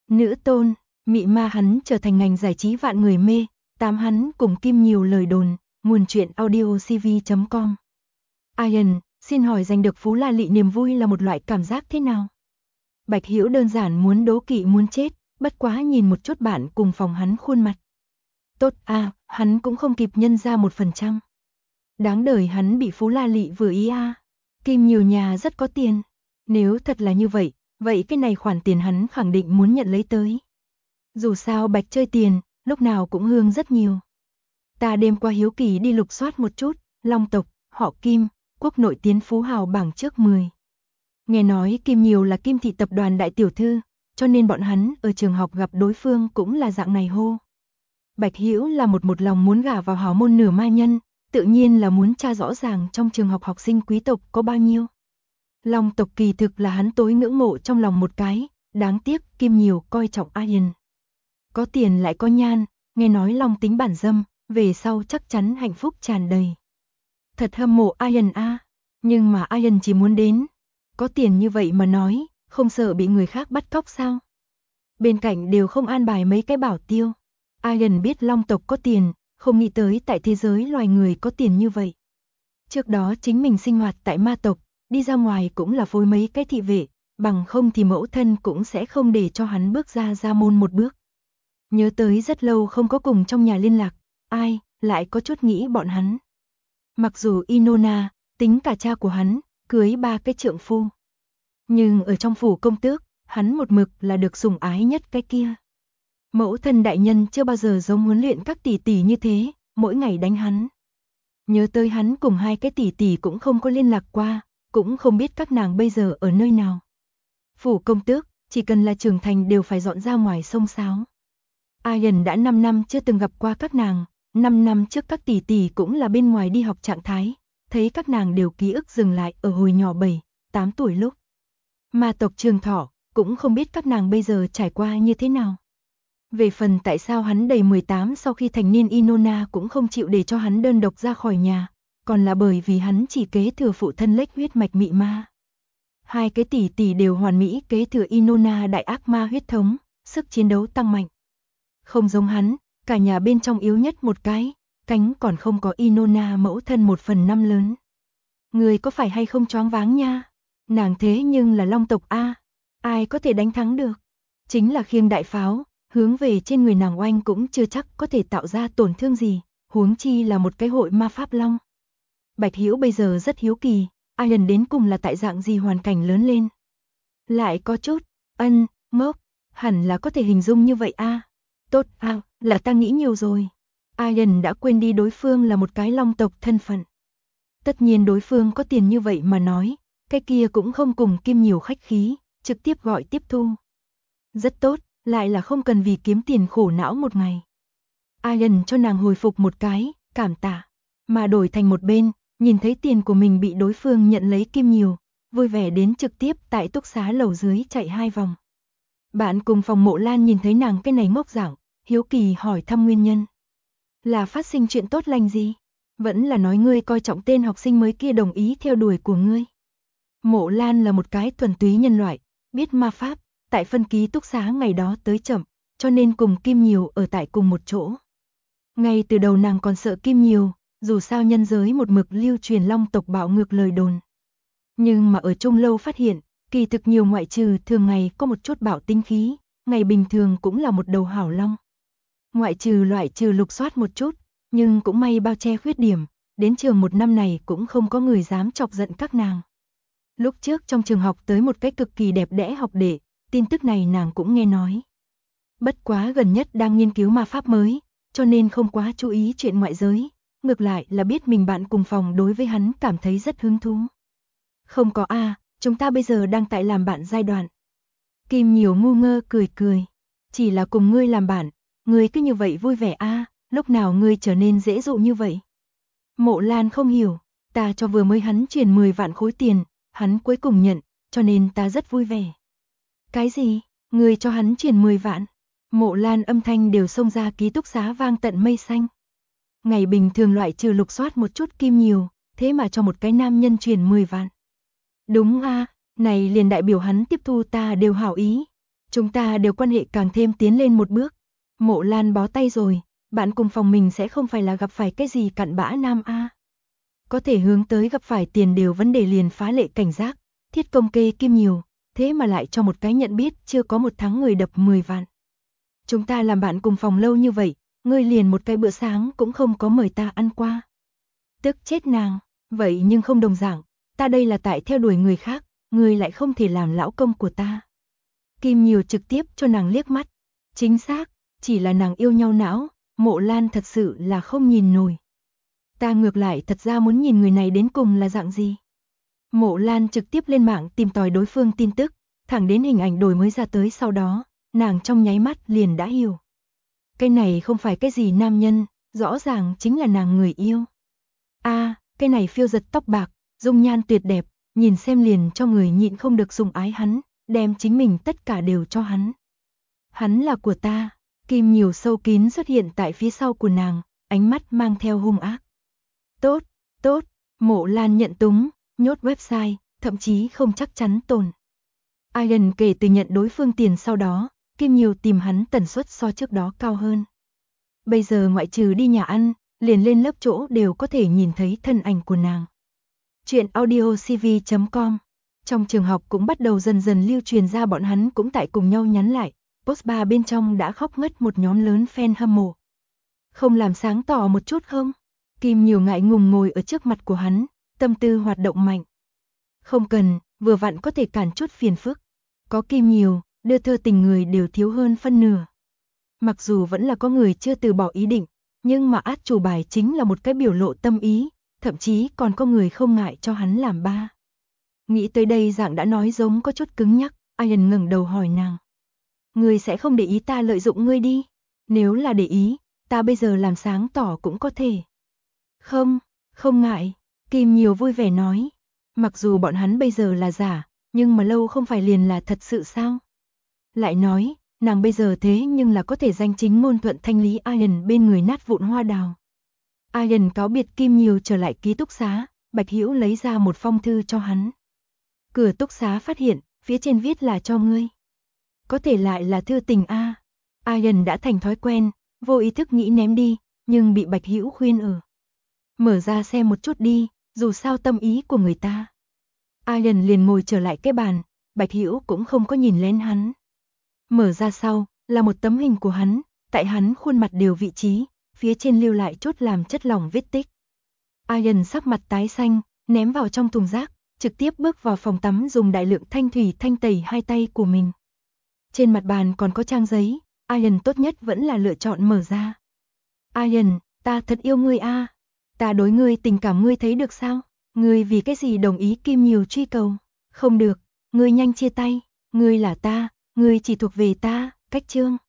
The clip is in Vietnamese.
Nữ tôn, mị ma hắn trở thành ngành giải trí vạn người mê, tám hắn cùng Kim nhiều lời đồn, nguồn truyện audiocv.com. Ian, xin hỏi giành được Phú La Lị niềm vui là một loại cảm giác thế nào? Bạch Hiểu đơn giản muốn đố kỵ muốn chết, bất quá nhìn một chút bạn cùng phòng hắn khuôn mặt. Tốt à, hắn cũng không kịp nhân ra 1%. Đáng đời hắn bị Phú La Lị vừa ý à. Kim nhiều nhà rất có tiền. Nếu thật là như vậy, vậy cái này khoản tiền hắn khẳng định muốn nhận lấy tới. Dù sao Bạch chơi tiền, lúc nào cũng hương rất nhiều. Ta đêm qua hiếu kỳ đi lục soát một chút, Long tộc, họ Kim, quốc nội tiến phú hào bảng trước 10. Nghe nói Kim nhiều là Kim thị tập đoàn đại tiểu thư, cho nên bọn hắn ở trường học gặp đối phương cũng là dạng này hô. Bạch Hiểu là một lòng muốn gả vào hào môn nửa ma nhân, tự nhiên là muốn tra rõ ràng trong trường học học sinh quý tộc có bao nhiêu. Long tộc kỳ thực là hắn tối ngưỡng mộ trong lòng một cái, đáng tiếc Kim nhiều coi trọng Ian. Có tiền lại có nhan, nghe nói Long tính bản dâm, về sau chắc chắn hạnh phúc tràn đầy. Thật hâm mộ Ian a, nhưng mà Ian chỉ muốn đến. Có tiền như vậy mà nói, không sợ bị người khác bắt cóc sao? Bên cạnh đều không an bài mấy cái bảo tiêu. Ian biết Long tộc có tiền, không nghĩ tới tại thế giới loài người có tiền như vậy. Trước đó chính mình sinh hoạt tại ma tộc, đi ra ngoài cũng là phối mấy cái thị vệ, bằng không thì mẫu thân cũng sẽ không để cho hắn bước ra môn một bước. Nhớ tới rất lâu không có cùng trong nhà liên lạc, ai, lại có chút nghĩ bọn hắn. Mặc dù Inona, tính cả cha của hắn, cưới 3 cái trượng phu. Nhưng ở trong phủ công tước, hắn một mực là được sủng ái nhất cái kia. Mẫu thân đại nhân chưa bao giờ giống huấn luyện các tỷ tỷ như thế, mỗi ngày đánh hắn. Nhớ tới hắn cùng 2 cái tỷ tỷ cũng không có liên lạc qua, cũng không biết các nàng bây giờ ở nơi nào. Phủ công tước, chỉ cần là trưởng thành đều phải dọn ra ngoài sông sáo. Ian đã 5 năm chưa từng gặp qua các nàng, 5 năm trước các tỷ tỷ cũng là bên ngoài đi học trạng thái, thấy các nàng đều ký ức dừng lại ở hồi nhỏ 7, 8 tuổi lúc. Ma tộc Trường Thọ, cũng không biết các nàng bây giờ trải qua như thế nào. Về phần tại sao hắn đầy 18 sau khi thành niên Inona cũng không chịu để cho hắn đơn độc ra khỏi nhà, còn là bởi vì hắn chỉ kế thừa phụ thân lếch huyết mạch mị ma. 2 cái tỷ tỷ đều hoàn mỹ kế thừa Inona đại ác ma huyết thống, sức chiến đấu tăng mạnh. Không giống hắn, cả nhà bên trong yếu nhất một cái, cánh còn không có Inona mẫu thân 1/5 lớn. Người có phải hay không choáng váng nha? Nàng thế nhưng là Long tộc A, ai có thể đánh thắng được? Chính là khiêng đại pháo, hướng về trên người nàng oanh cũng chưa chắc có thể tạo ra tổn thương gì, huống chi là một cái hội ma pháp long. Bạch Hiểu bây giờ rất hiếu kỳ, Ian đến cùng là tại dạng gì hoàn cảnh lớn lên. Lại có chút, ngốc, hẳn là có thể hình dung như vậy a. Tốt à, là ta nghĩ nhiều rồi. Ian đã quên đi đối phương là một cái long tộc thân phận. Tất nhiên đối phương có tiền như vậy mà nói, cái kia cũng không cùng Kim nhiều khách khí, trực tiếp gọi tiếp thu. Rất tốt, lại là không cần vì kiếm tiền khổ não một ngày. Ian cho nàng hồi phục một cái, cảm tạ, mà đổi thành một bên, nhìn thấy tiền của mình bị đối phương nhận lấy Kim nhiều, vui vẻ đến trực tiếp tại túc xá lầu dưới chạy 2 vòng. Bạn cùng phòng Mộ Lan nhìn thấy nàng cái này ngốc dạng, hiếu kỳ hỏi thăm nguyên nhân. Là phát sinh chuyện tốt lành gì? Vẫn là nói ngươi coi trọng tên học sinh mới kia đồng ý theo đuổi của ngươi. Mộ Lan là một cái thuần túy nhân loại, biết ma pháp, tại phân ký túc xá ngày đó tới chậm, cho nên cùng Kim nhiều ở tại cùng một chỗ. Ngay từ đầu nàng còn sợ Kim nhiều, dù sao nhân giới một mực lưu truyền Long tộc bạo ngược lời đồn. Nhưng mà ở chung lâu phát hiện, kỳ thực nhiều ngoại trừ thường ngày có một chút bạo tinh khí, ngày bình thường cũng là một đầu hảo long. Ngoại trừ loại trừ lục soát một chút, nhưng cũng may bao che khuyết điểm, đến trường 1 năm này cũng không có người dám chọc giận các nàng. Lúc trước trong trường học tới một cái cực kỳ đẹp đẽ học đệ, tin tức này nàng cũng nghe nói. Bất quá gần nhất đang nghiên cứu ma pháp mới, cho nên không quá chú ý chuyện ngoại giới, ngược lại là biết mình bạn cùng phòng đối với hắn cảm thấy rất hứng thú. Không có a, chúng ta bây giờ đang tại làm bạn giai đoạn. Kim nhiều ngu ngơ cười cười, chỉ là cùng ngươi làm bạn, ngươi cứ như vậy vui vẻ a, lúc nào ngươi trở nên dễ dụ như vậy? Mộ Lan không hiểu, ta cho vừa mới hắn chuyển 10 vạn khối tiền, hắn cuối cùng nhận, cho nên ta rất vui vẻ. Cái gì? Ngươi cho hắn chuyển 10 vạn? Mộ Lan âm thanh đều xông ra ký túc xá vang tận mây xanh. Ngày bình thường loại trừ lục soát một chút Kim nhiều, thế mà cho một cái nam nhân chuyển 10 vạn. Đúng a, này liền đại biểu hắn tiếp thu ta đều hảo ý. Chúng ta đều quan hệ càng thêm tiến lên một bước. Mộ Lan bó tay rồi, bạn cùng phòng mình sẽ không phải là gặp phải cái gì cặn bã nam a. Có thể hướng tới gặp phải tiền đều vấn đề liền phá lệ cảnh giác, thiết công kê kim nhiều, thế mà lại cho một cái nhận biết chưa có một tháng người đập 10 vạn. Chúng ta làm bạn cùng phòng lâu như vậy, ngươi liền một cái bữa sáng cũng không có mời ta ăn qua. Tức chết nàng, vậy nhưng không đồng dạng, ta đây là tại theo đuổi người khác, ngươi lại không thể làm lão công của ta. Kim Nhiều trực tiếp cho nàng liếc mắt, chính xác, chỉ là nàng yêu nhau não, Mộ Lan thật sự là không nhìn nổi. Ta ngược lại thật ra muốn nhìn người này đến cùng là dạng gì. Mộ Lan trực tiếp lên mạng tìm tòi đối phương tin tức, thẳng đến hình ảnh đổi mới ra tới sau đó, nàng trong nháy mắt liền đã hiểu. Cái này không phải cái gì nam nhân, rõ ràng chính là nàng người yêu. Cái này phiêu giật tóc bạc, dung nhan tuyệt đẹp, nhìn xem liền cho người nhịn không được sủng ái hắn, đem chính mình tất cả đều cho hắn. Hắn là của ta, Kim Nhiều sâu kín xuất hiện tại phía sau của nàng, ánh mắt mang theo hung ác. Tốt, tốt, Mộ Lan nhận túng, nhốt website, thậm chí không chắc chắn tồn. Ian kể từ nhận đối phương tiền sau đó, Kim Nhiều tìm hắn tần suất so trước đó cao hơn. Bây giờ ngoại trừ đi nhà ăn, liền lên lớp chỗ đều có thể nhìn thấy thân ảnh của nàng. Chuyện audiocv.com. Trong trường học cũng bắt đầu dần dần lưu truyền ra bọn hắn cũng tại cùng nhau nhắn lại, post bar bên trong đã khóc ngất một nhóm lớn fan hâm mộ. Không làm sáng tỏ một chút không? Kim Nhiều ngại ngùng ngồi ở trước mặt của hắn, tâm tư hoạt động mạnh. Không cần, vừa vặn có thể cản chút phiền phức. Có Kim Nhiều, đưa thơ tình người đều thiếu hơn phân nửa. Mặc dù vẫn là có người chưa từ bỏ ý định, nhưng mà át chủ bài chính là một cái biểu lộ tâm ý, thậm chí còn có người không ngại cho hắn làm ba. Nghĩ tới đây dạng đã nói giống có chút cứng nhắc, Ian ngẩng đầu hỏi nàng. Ngươi sẽ không để ý ta lợi dụng ngươi đi? Nếu là để ý, ta bây giờ làm sáng tỏ cũng có thể. Không, không ngại, Kim Nhiều vui vẻ nói. Mặc dù bọn hắn bây giờ là giả, nhưng mà lâu không phải liền là thật sự sao? Lại nói, nàng bây giờ thế nhưng là có thể danh chính ngôn thuận thanh lý Ian bên người nát vụn hoa đào. Ian cáo biệt Kim Nhiều trở lại ký túc xá, Bạch Hữu lấy ra một phong thư cho hắn. Cửa túc xá phát hiện, phía trên viết là cho ngươi. Có thể lại là thư tình a. Ian đã thành thói quen, vô ý thức nghĩ ném đi, nhưng bị Bạch Hữu khuyên ở. Mở ra xem một chút đi, dù sao tâm ý của người ta. Ian liền ngồi trở lại cái bàn, Bạch Hữu cũng không có nhìn lên hắn. Mở ra sau, là một tấm hình của hắn, tại hắn khuôn mặt đều vị trí, phía trên lưu lại chút làm chất lỏng vết tích. Ian sắc mặt tái xanh, ném vào trong thùng rác, trực tiếp bước vào phòng tắm dùng đại lượng thanh thủy thanh tẩy hai tay của mình. Trên mặt bàn còn có trang giấy, Ian tốt nhất vẫn là lựa chọn mở ra. Ian, ta thật yêu ngươi a. Ta đối ngươi tình cảm ngươi thấy được sao? Ngươi vì cái gì đồng ý Kim Nhiều truy cầu? Không được, ngươi nhanh chia tay, ngươi là ta, ngươi chỉ thuộc về ta, cách chương.